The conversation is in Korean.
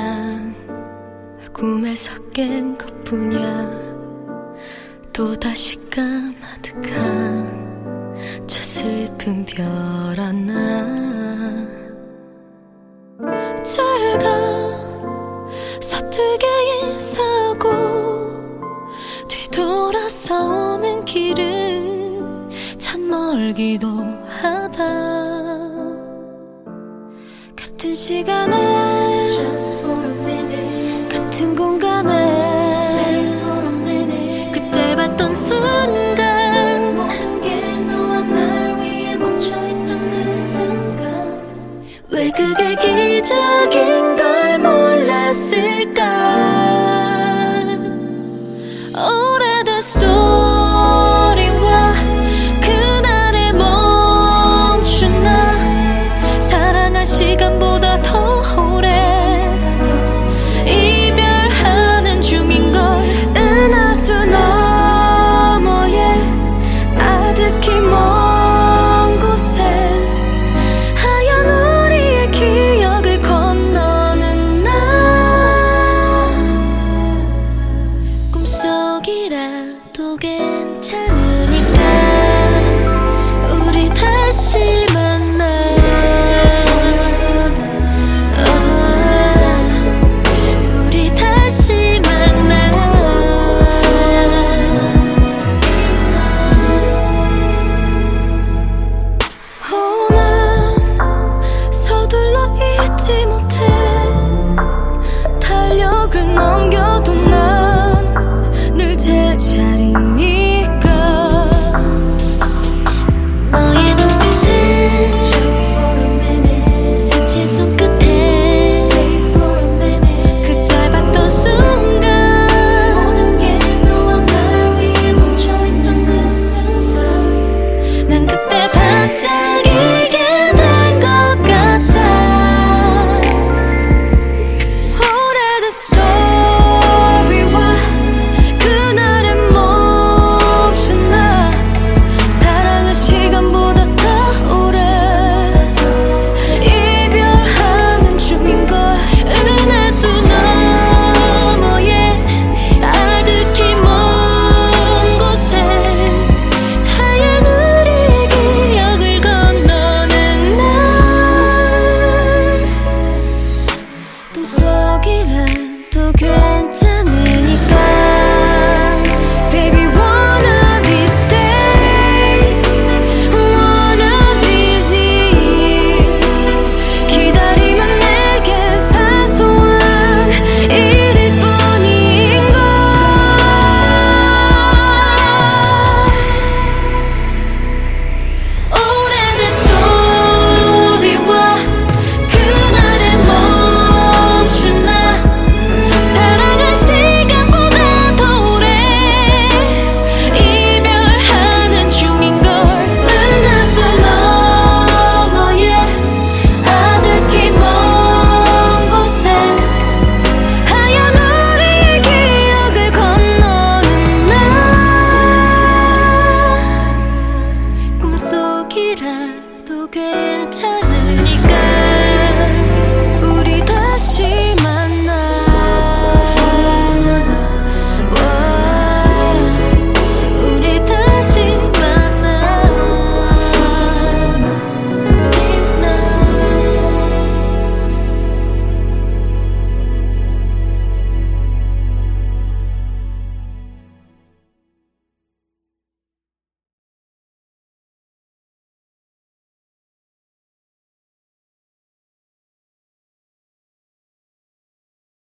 난 꿈에서 깬 것뿐이야. 또다시 까마득한 저 슬픈 별 하나. 잘 가 서툴게 인사하고 뒤돌아서는 길은 참 멀기도 하다. 같은 시간에 Just for a minute. 같은 공간에 Stay for a minute. 그 짧았던 순간 모든 게 너와 날 위해 멈춰있던 그 순간 왜 그게 기적인 걸 몰랐을까. 오래된 스토리와 그날의 멈춘 나. 사랑한 시간보다 더 오래 이별하는 중인걸. 은하수 너머에 아득히 먼 곳에 하얀 우리의 기억을 건너는 날. 꿈속이라도 괜찮으니까 우리 다시 만나. 우리 다시 만나. 난 서둘러 잊지 못해. 달력을 넘겨도 난 늘 제자리니까. 너의 눈빛은 Just for a minute. 스친 손끝에 Stay for a minute. 그 짧았던 순간 모든 게 너와 날 위해 멈춰있던 그 순간 난 그때 반짝이게 된 것 같아. 오래된 스토리와 그날의 멈춘 나. 사랑한 시간보다 더 오래 이별하는 중인걸. 은하수 너머에 아득히 먼 곳에 하얀 우리의 기억을 건너는 날. 꿈속이라도 괜찮으니까